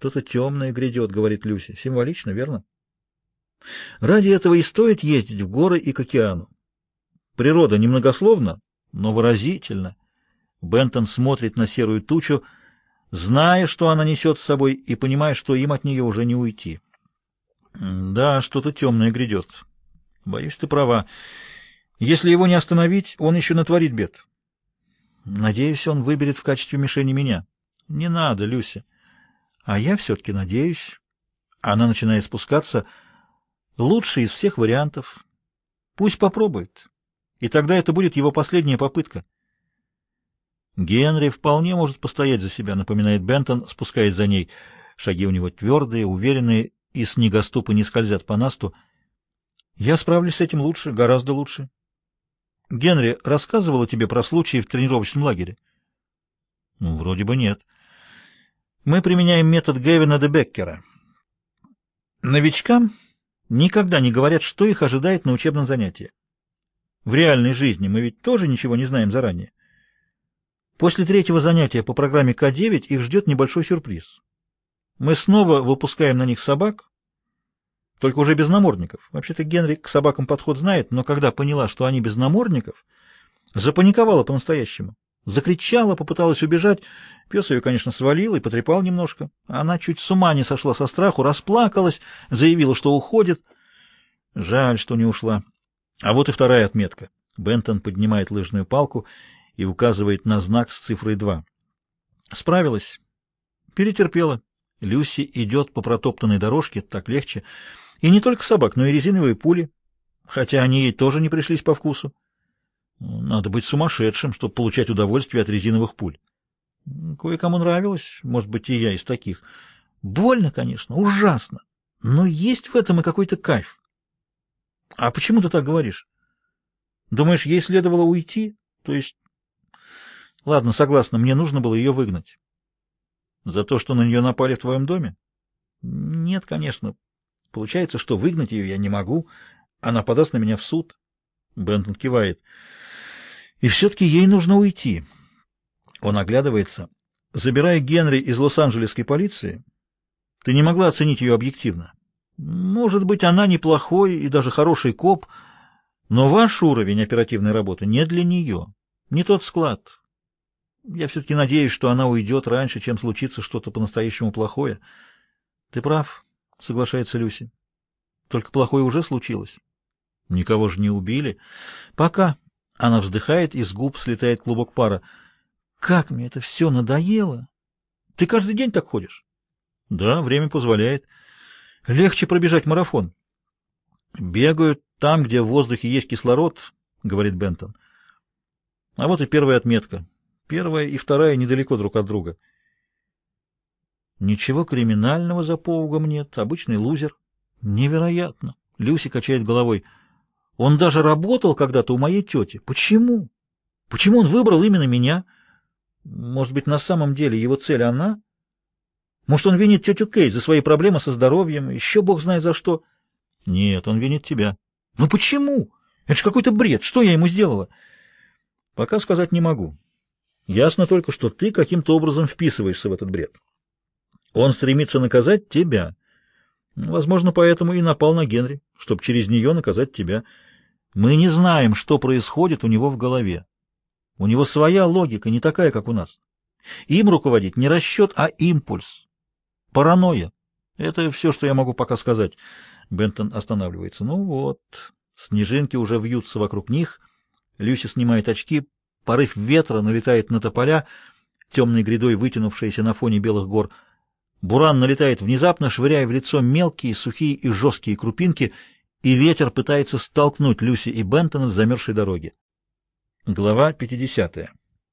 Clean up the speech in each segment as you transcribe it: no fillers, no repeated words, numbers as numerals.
Что-то темное грядет, говорит Люси. Символично, верно? Ради этого и стоит ездить в горы и к океану. Природа немногословна, но выразительна. Бентон смотрит на серую тучу, зная, что она несет с собой, и понимая, что им от нее уже не уйти. Да, что-то темное грядет. Боюсь, ты права. Если его не остановить, он еще натворит бед. Надеюсь, он выберет в качестве мишени меня. Не надо, Люся. А я все-таки надеюсь. Она начинает спускаться. Лучший из всех вариантов. Пусть попробует. И тогда это будет его последняя попытка. Генри вполне может постоять за себя, напоминает Бентон, спускаясь за ней. Шаги у него твердые, уверенные, и снегоступы не скользят по насту. Я справлюсь с этим лучше, гораздо лучше. Генри рассказывала тебе про случаи в тренировочном лагере? Ну, вроде бы нет. Мы применяем метод Гевина де Беккера. Новичкам никогда не говорят, что их ожидает на учебном занятии. В реальной жизни мы ведь тоже ничего не знаем заранее. После третьего занятия по программе К9 их ждет небольшой сюрприз. Мы снова выпускаем на них собак, только уже без намордников. Вообще-то Генри к собакам подход знает, но когда поняла, что они без намордников, запаниковала по-настоящему. Закричала, попыталась убежать. Пес ее, конечно, свалил и потрепал немножко. Она чуть с ума не сошла со страху, расплакалась, заявила, что уходит. Жаль, что не ушла. А вот и вторая отметка. Бентон поднимает лыжную палку и указывает на знак с цифрой 2. Справилась. Перетерпела. Люси идет по протоптанной дорожке, так легче. И не только собак, но и резиновые пули, хотя они ей тоже не пришлись по вкусу. Надо быть сумасшедшим, чтобы получать удовольствие от резиновых пуль. Кое-кому нравилось, может быть, и я из таких. Больно, конечно, ужасно, но есть в этом и какой-то кайф. А почему ты так говоришь? Думаешь, ей следовало уйти? То есть... Ладно, согласна, мне нужно было ее выгнать. За то, что на нее напали в твоем доме? Нет, конечно. Получается, что выгнать ее я не могу. Она подаст на меня в суд. Бентон кивает. И все-таки ей нужно уйти. Он оглядывается. Забирая Генри из лос-анджелесской полиции, ты не могла оценить ее объективно. Может быть, она неплохой и даже хороший коп, но ваш уровень оперативной работы не для нее, не тот склад. Я все-таки надеюсь, что она уйдет раньше, чем случится что-то по-настоящему плохое. Ты прав, соглашается Люси. Только плохое уже случилось. Никого же не убили. Пока. Она вздыхает, и с губ слетает клубок пара. Как мне это все надоело! Ты каждый день так ходишь? Да, время позволяет. Легче пробежать марафон. Бегают там, где в воздухе есть кислород, говорит Бентон. А вот и первая отметка. Первая и вторая недалеко друг от друга. Ничего криминального за Поугом нет, обычный лузер. Невероятно. Люси качает головой. Он даже работал когда-то у моей тети. Почему? Почему он выбрал именно меня? Может быть, на самом деле его цель она? Может, он винит тетю Кейт за свои проблемы со здоровьем, еще бог знает за что? Нет, он винит тебя. Ну почему? Это же какой-то бред. Что я ему сделала? Пока сказать не могу. Ясно только, что ты каким-то образом вписываешься в этот бред. Он стремится наказать тебя. Возможно, поэтому и напал на Генри, чтобы через нее наказать тебя. Мы не знаем, что происходит у него в голове. У него своя логика, не такая, как у нас. Им руководит не расчет, а импульс. Паранойя. Это все, что я могу пока сказать. Бентон останавливается. Ну вот. Снежинки уже вьются вокруг них. Люси снимает очки. Порыв ветра налетает на тополя, темной грядой вытянувшиеся на фоне белых гор. Буран налетает внезапно, швыряя в лицо мелкие, сухие и жесткие крупинки, и ветер пытается столкнуть Люси и Бентона с замерзшей дороги. Глава 50.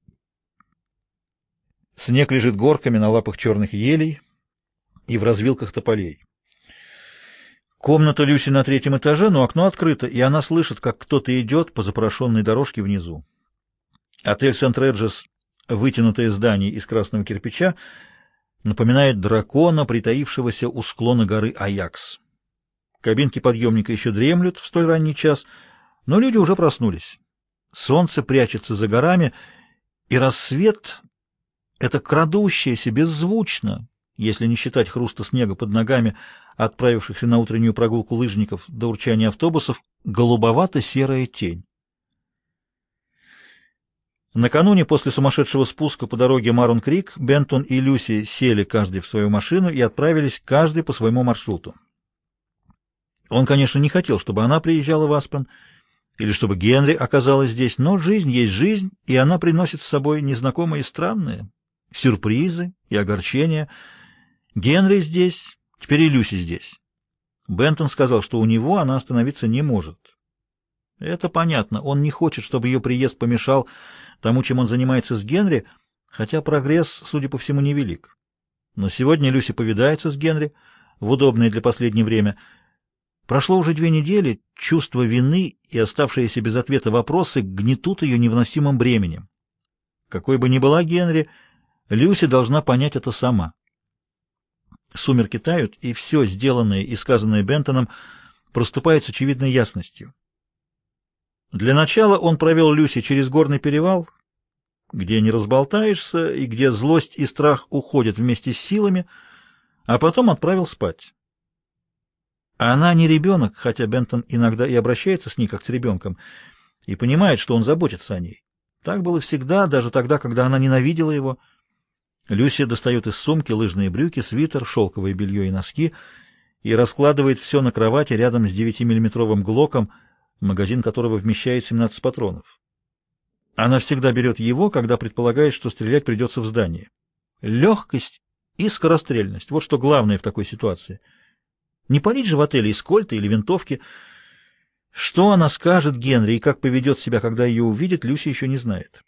Снег лежит горками на лапах черных елей и в развилках тополей. Комната Люси на третьем этаже, но окно открыто, и она слышит, как кто-то идет по запорошенной дорожке внизу. Отель Сент-Реджес, вытянутое здание из красного кирпича, напоминает дракона, притаившегося у склона горы Аякс. Кабинки подъемника еще дремлют в столь ранний час, но люди уже проснулись. Солнце прячется за горами, и рассвет — это крадущееся, беззвучно, если не считать хруста снега под ногами, отправившихся на утреннюю прогулку лыжников до урчания автобусов, голубовато-серая тень. Накануне, после сумасшедшего спуска по дороге Марун-Крик, Бентон и Люси сели каждый в свою машину и отправились каждый по своему маршруту. Он, конечно, не хотел, чтобы она приезжала в Аспен, или чтобы Генри оказалась здесь, но жизнь есть жизнь, и она приносит с собой незнакомые и странные сюрпризы и огорчения. Генри здесь, теперь и Люси здесь. Бентон сказал, что у него она остановиться не может. Это понятно, он не хочет, чтобы ее приезд помешал тому, чем он занимается с Генри, хотя прогресс, судя по всему, невелик. Но сегодня Люси повидается с Генри в удобное для последнего время. Прошло уже 2 недели, чувство вины и оставшиеся без ответа вопросы гнетут ее невыносимым бременем. Какой бы ни была Генри, Люси должна понять это сама. Сумерки тают, и все сделанное и сказанное Бентоном проступает с очевидной ясностью. Для начала он провел Люси через горный перевал, где не разболтаешься и где злость и страх уходят вместе с силами, а потом отправил спать. Она не ребенок, хотя Бентон иногда и обращается с ней как с ребенком, и понимает, что он заботится о ней. Так было всегда, даже тогда, когда она ненавидела его. Люси достает из сумки лыжные брюки, свитер, шелковое белье и носки и раскладывает все на кровати рядом с 9-миллиметровым глоком, магазин которого вмещает 17 патронов. Она всегда берет его, когда предполагает, что стрелять придется в здании. Легкость и скорострельность — вот что главное в такой ситуации. Не палить же в отеле из кольта или винтовки. Что она скажет Генри и как поведет себя, когда ее увидит, Люси еще не знает.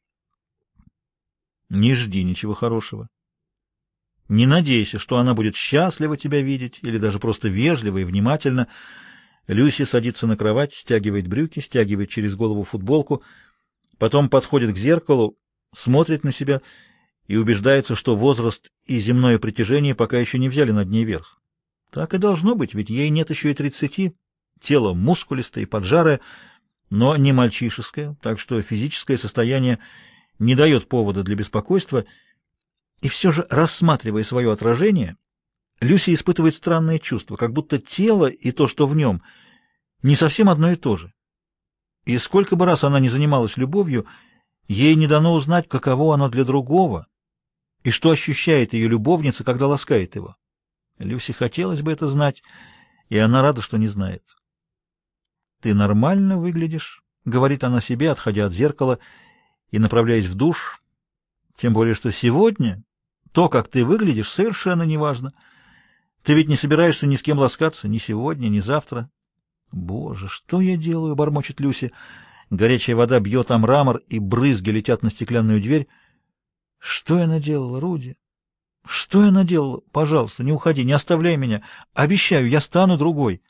Не жди ничего хорошего. Не надейся, что она будет счастлива тебя видеть или даже просто вежлива и внимательна. Люси садится на кровать, стягивает брюки, стягивает через голову футболку, потом подходит к зеркалу, смотрит на себя и убеждается, что возраст и земное притяжение пока еще не взяли над ней верх. Так и должно быть, ведь ей нет еще и 30, тело мускулистое и поджарое, но не мальчишеское, так что физическое состояние не дает повода для беспокойства, и все же, рассматривая свое отражение, Люси испытывает странное чувство, как будто тело и то, что в нем, не совсем одно и то же. И сколько бы раз она ни занималась любовью, ей не дано узнать, каково оно для другого, и что ощущает ее любовница, когда ласкает его. Люси хотелось бы это знать, и она рада, что не знает. «Ты нормально выглядишь», — говорит она себе, отходя от зеркала и направляясь в душ, тем более что сегодня то, как ты выглядишь, совершенно неважно. Ты ведь не собираешься ни с кем ласкаться, ни сегодня, ни завтра. «Боже, что я делаю?» — бормочет Люси. Горячая вода бьет о мрамор, и брызги летят на стеклянную дверь. «Что я наделала, Руди? Что я наделала? Пожалуйста, не уходи, не оставляй меня. Обещаю, я стану другой».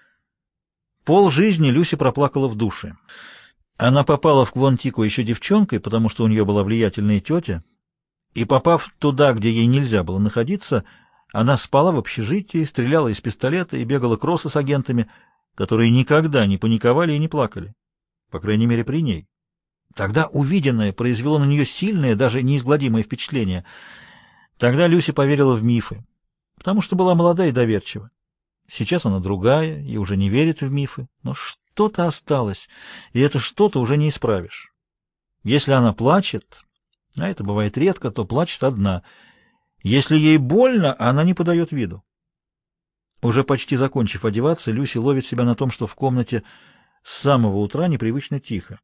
Полжизни Люси проплакала в душе. Она попала в Квонтику еще девчонкой, потому что у нее была влиятельная тетя, и, попав туда, где ей нельзя было находиться, она спала в общежитии, стреляла из пистолета и бегала кроссы с агентами, которые никогда не паниковали и не плакали, по крайней мере при ней. Тогда увиденное произвело на нее сильное, даже неизгладимое впечатление. Тогда Люси поверила в мифы, потому что была молода и доверчива. Сейчас она другая и уже не верит в мифы, но что-то осталось, и это что-то уже не исправишь. Если она плачет, а это бывает редко, то плачет одна. Если ей больно, она не подает виду. Уже почти закончив одеваться, Люси ловит себя на том, что в комнате с самого утра непривычно тихо.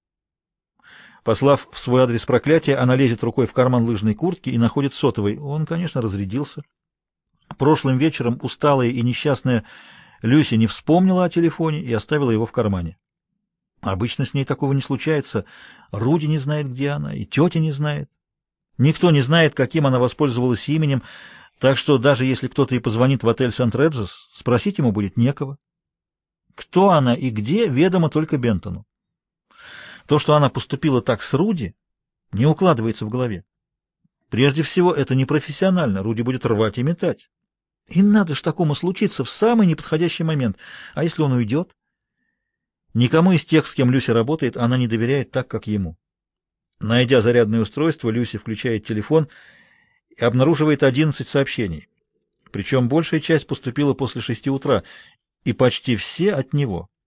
Послав в свой адрес проклятие, она лезет рукой в карман лыжной куртки и находит сотовый. Он, конечно, разрядился. Прошлым вечером усталая и несчастная Люси не вспомнила о телефоне и оставила его в кармане. Обычно с ней такого не случается. Руди не знает, где она, и тетя не знает. Никто не знает, каким она воспользовалась именем, так что даже если кто-то и позвонит в отель Сент-Реджес, спросить ему будет некого. Кто она и где, ведомо только Бентону. То, что она поступила так с Руди, не укладывается в голове. Прежде всего, это непрофессионально, Руди будет рвать и метать. И надо ж такому случиться в самый неподходящий момент. А если он уйдет? Никому из тех, с кем Люси работает, она не доверяет так, как ему. Найдя зарядное устройство, Люси включает телефон и обнаруживает 11 сообщений. Причем большая часть поступила после 6 утра, и почти все от него.